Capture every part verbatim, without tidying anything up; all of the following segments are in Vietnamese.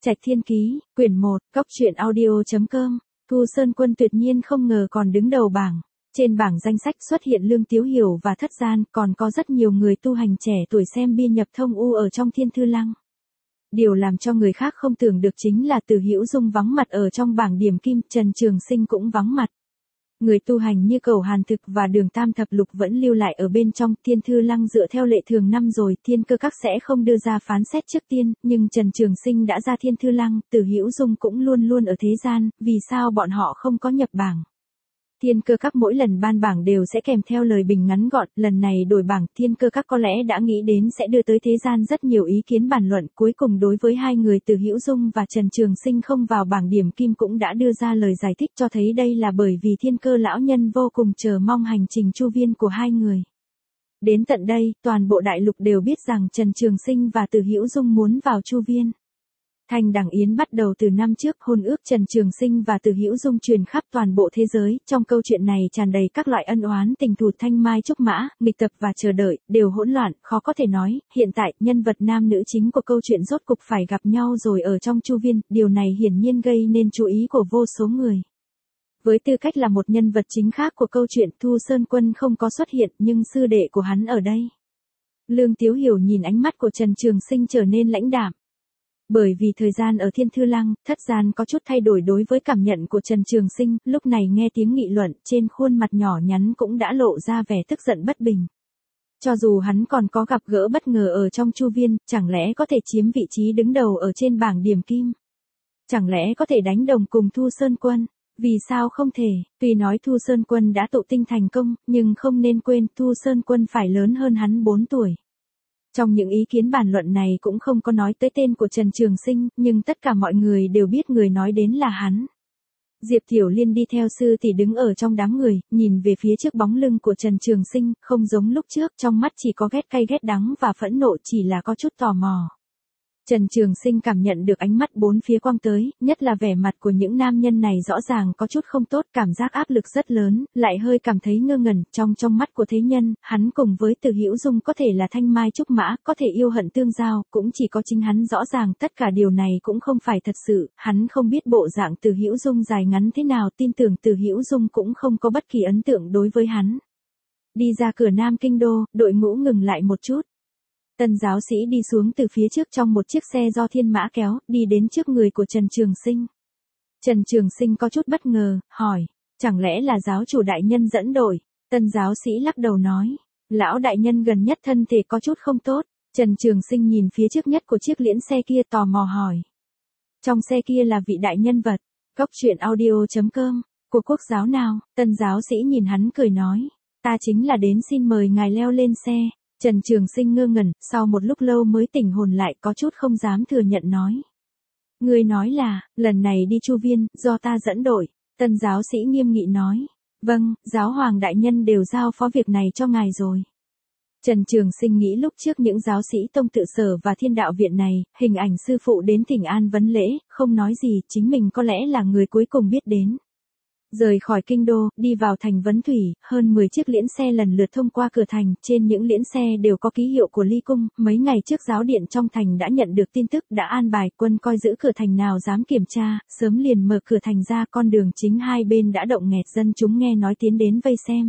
Trạch Thiên Ký, quyển một, góc truyện audio chấm com. Thu Sơn Quân tuyệt nhiên không ngờ còn đứng đầu bảng. Trên bảng danh sách xuất hiện Lương Tiếu Hiểu và Thất Gian, còn có rất nhiều người tu hành trẻ tuổi xem bia nhập thông u ở trong Thiên Thư Lăng. Điều làm cho người khác không tưởng được chính là Từ Hữu Dung vắng mặt ở trong bảng điểm kim, Trần Trường Sinh cũng vắng mặt. Người tu hành như Cầu Hàn Thực và Đường Tam Thập Lục vẫn lưu lại ở bên trong. Thiên Thư Lăng dựa theo lệ thường năm rồi, Thiên Cơ Các sẽ không đưa ra phán xét trước tiên, nhưng Trần Trường Sinh đã ra Thiên Thư Lăng, Từ Hữu Dung cũng luôn luôn ở thế gian, vì sao bọn họ không có nhập bảng? Thiên Cơ Các mỗi lần ban bảng đều sẽ kèm theo lời bình ngắn gọn, lần này đổi bảng, Thiên Cơ Các có lẽ đã nghĩ đến sẽ đưa tới thế gian rất nhiều ý kiến bàn luận, cuối cùng đối với hai người Từ Hữu Dung và Trần Trường Sinh không vào bảng điểm kim cũng đã đưa ra lời giải thích, cho thấy đây là bởi vì Thiên Cơ lão nhân vô cùng chờ mong hành trình chu viên của hai người. Đến tận đây, toàn bộ đại lục đều biết rằng Trần Trường Sinh và Từ Hữu Dung muốn vào chu viên. Thanh Đằng Yến bắt đầu từ năm trước, hôn ước Trần Trường Sinh và Từ Hữu Dung truyền khắp toàn bộ thế giới, trong câu chuyện này tràn đầy các loại ân oán tình thù, thanh mai trúc mã, nghịch tập và chờ đợi, đều hỗn loạn, khó có thể nói, hiện tại, nhân vật nam nữ chính của câu chuyện rốt cục phải gặp nhau rồi ở trong chu viên, điều này hiển nhiên gây nên chú ý của vô số người. Với tư cách là một nhân vật chính khác của câu chuyện, Thu Sơn Quân không có xuất hiện, nhưng sư đệ của hắn ở đây. Lương Tiếu Hiểu nhìn ánh mắt của Trần Trường Sinh trở nên lãnh đạm. Bởi vì thời gian ở Thiên Thư Lăng, Thất Gian có chút thay đổi đối với cảm nhận của Trần Trường Sinh, lúc này nghe tiếng nghị luận, trên khuôn mặt nhỏ nhắn cũng đã lộ ra vẻ tức giận bất bình. Cho dù hắn còn có gặp gỡ bất ngờ ở trong chu viên, chẳng lẽ có thể chiếm vị trí đứng đầu ở trên bảng điểm kim? Chẳng lẽ có thể đánh đồng cùng Thu Sơn Quân? Vì sao không thể? Tuy nói Thu Sơn Quân đã tụ tinh thành công, nhưng không nên quên Thu Sơn Quân phải lớn hơn hắn bốn tuổi. Trong những ý kiến bàn luận này cũng không có nói tới tên của Trần Trường Sinh, nhưng tất cả mọi người đều biết người nói đến là hắn. Diệp Tiểu Liên đi theo sư tỷ đứng ở trong đám người, nhìn về phía trước bóng lưng của Trần Trường Sinh, không giống lúc trước, trong mắt chỉ có ghét cay ghét đắng và phẫn nộ, chỉ là có chút tò mò. Trần Trường Sinh cảm nhận được ánh mắt bốn phía quang tới, nhất là vẻ mặt của những nam nhân này rõ ràng có chút không tốt, cảm giác áp lực rất lớn, lại hơi cảm thấy ngơ ngẩn, trong trong mắt của thế nhân, hắn cùng với Từ Hữu Dung có thể là thanh mai trúc mã, có thể yêu hận tương giao, cũng chỉ có chính hắn rõ ràng, tất cả điều này cũng không phải thật sự, hắn không biết bộ dạng Từ Hữu Dung dài ngắn thế nào, tin tưởng Từ Hữu Dung cũng không có bất kỳ ấn tượng đối với hắn. Đi ra cửa Nam Kinh Đô, đội ngũ ngừng lại một chút. Tân giáo sĩ đi xuống từ phía trước trong một chiếc xe do Thiên Mã kéo, đi đến trước người của Trần Trường Sinh. Trần Trường Sinh có chút bất ngờ, hỏi, chẳng lẽ là giáo chủ đại nhân dẫn đội? Tân giáo sĩ lắc đầu nói, lão đại nhân gần nhất thân thể có chút không tốt. Trần Trường Sinh nhìn phía trước nhất của chiếc liễn xe kia tò mò hỏi. Trong xe kia là vị đại nhân vật, góc truyện audio chấm com, của quốc giáo nào? Tân giáo sĩ nhìn hắn cười nói, ta chính là đến xin mời ngài leo lên xe. Trần Trường Sinh ngơ ngẩn, sau một lúc lâu mới tỉnh hồn lại, có chút không dám thừa nhận nói. Người nói là, lần này đi chu viên, do ta dẫn đội. Tân giáo sĩ nghiêm nghị nói. Vâng, giáo hoàng đại nhân đều giao phó việc này cho ngài rồi. Trần Trường Sinh nghĩ lúc trước những giáo sĩ Tông Tự Sở và Thiên Đạo Viện này, hình ảnh sư phụ đến Thỉnh An vấn lễ, không nói gì, chính mình có lẽ là người cuối cùng biết đến. Rời khỏi kinh đô, đi vào thành Vấn Thủy, hơn mười chiếc liễn xe lần lượt thông qua cửa thành, trên những liễn xe đều có ký hiệu của Ly Cung, mấy ngày trước giáo điện trong thành đã nhận được tin tức, đã an bài quân coi giữ cửa thành nào dám kiểm tra, sớm liền mở cửa thành ra, con đường chính hai bên đã động nghẹt, dân chúng nghe nói tiến đến vây xem.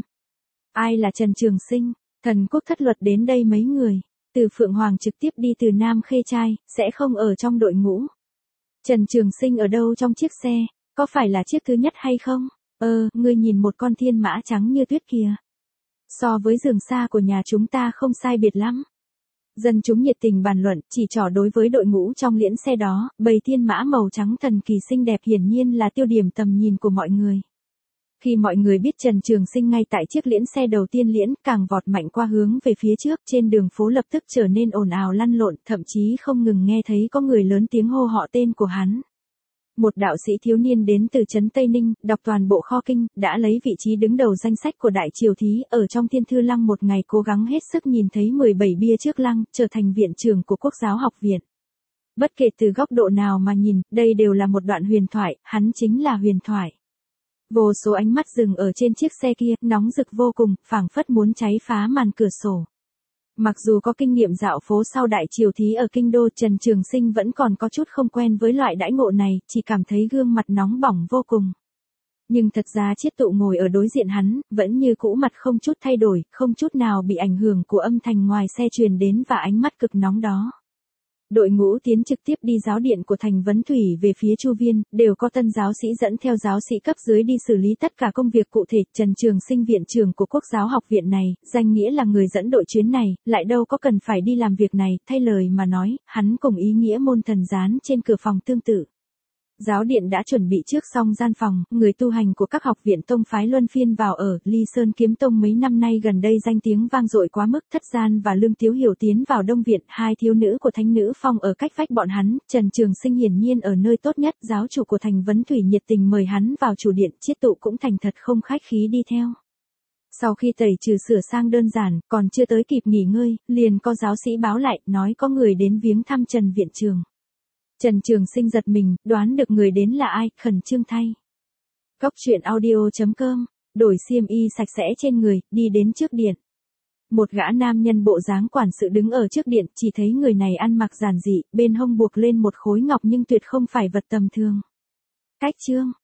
Ai là Trần Trường Sinh? Thần quốc thất luật đến đây mấy người, từ Phượng Hoàng trực tiếp đi từ Nam Khê Trai, sẽ không ở trong đội ngũ. Trần Trường Sinh ở đâu trong chiếc xe? Có phải là chiếc thứ nhất hay không? Ờ, ngươi nhìn một con thiên mã trắng như tuyết kìa. So với giường xa của nhà chúng ta không sai biệt lắm. Dân chúng nhiệt tình bàn luận, chỉ trỏ đối với đội ngũ trong liễn xe đó, bầy thiên mã màu trắng thần kỳ xinh đẹp hiển nhiên là tiêu điểm tầm nhìn của mọi người. Khi mọi người biết Trần Trường Sinh ngay tại chiếc liễn xe đầu tiên liễn, càng vọt mạnh qua hướng về phía trước, trên đường phố lập tức trở nên ồn ào lăn lộn, thậm chí không ngừng nghe thấy có người lớn tiếng hô họ tên của hắn. Một đạo sĩ thiếu niên đến từ trấn Tây Ninh, đọc toàn bộ kho kinh, đã lấy vị trí đứng đầu danh sách của Đại Triều Thí, ở trong Thiên Thư Lăng một ngày cố gắng hết sức nhìn thấy mười bảy bia trước lăng, trở thành viện trưởng của Quốc giáo học viện. Bất kể từ góc độ nào mà nhìn, đây đều là một đoạn huyền thoại, hắn chính là huyền thoại. Vô số ánh mắt dừng ở trên chiếc xe kia, nóng rực vô cùng, phảng phất muốn cháy phá màn cửa sổ. Mặc dù có kinh nghiệm dạo phố sau đại triều thí ở kinh đô, Trần Trường Sinh vẫn còn có chút không quen với loại đãi ngộ này, chỉ cảm thấy gương mặt nóng bỏng vô cùng. Nhưng thật ra Chiết Tụ ngồi ở đối diện hắn, vẫn như cũ mặt không chút thay đổi, không chút nào bị ảnh hưởng của âm thanh ngoài xe truyền đến và ánh mắt cực nóng đó. Đội ngũ tiến trực tiếp đi giáo điện của Thành Vấn Thủy về phía Chu Viên, đều có tân giáo sĩ dẫn theo giáo sĩ cấp dưới đi xử lý tất cả công việc cụ thể. Trần Trường Sinh viện trưởng của Quốc giáo học viện này, danh nghĩa là người dẫn đội chuyến này, lại đâu có cần phải đi làm việc này, thay lời mà nói, hắn cùng ý nghĩa môn thần dán trên cửa phòng tương tự. Giáo điện đã chuẩn bị trước xong gian phòng, người tu hành của các học viện tông phái luân phiên vào ở. Ly Sơn Kiếm Tông mấy năm nay gần đây danh tiếng vang dội quá mức, Thất Gian và Lương Tiếu Hiểu tiến vào Đông viện, hai thiếu nữ của Thánh Nữ Phong ở cách vách bọn hắn. Trần Trường Sinh hiển nhiên ở nơi tốt nhất, giáo chủ của Thành Vấn Thủy nhiệt tình mời hắn vào chủ điện, Chiết Tụ cũng thành thật không khách khí đi theo. Sau khi tẩy trừ sửa sang đơn giản, còn chưa tới kịp nghỉ ngơi, liền có giáo sĩ báo lại, nói có người đến viếng thăm Trần viện trường. Trần Trường Sinh giật mình, đoán được người đến là ai, khẩn trương thay. Cốc truyện audio chấm com, đổi xiêm y sạch sẽ trên người, đi đến trước điện. Một gã nam nhân bộ dáng quản sự đứng ở trước điện, chỉ thấy người này ăn mặc giản dị, bên hông buộc lên một khối ngọc nhưng tuyệt không phải vật tầm thường. Cách chương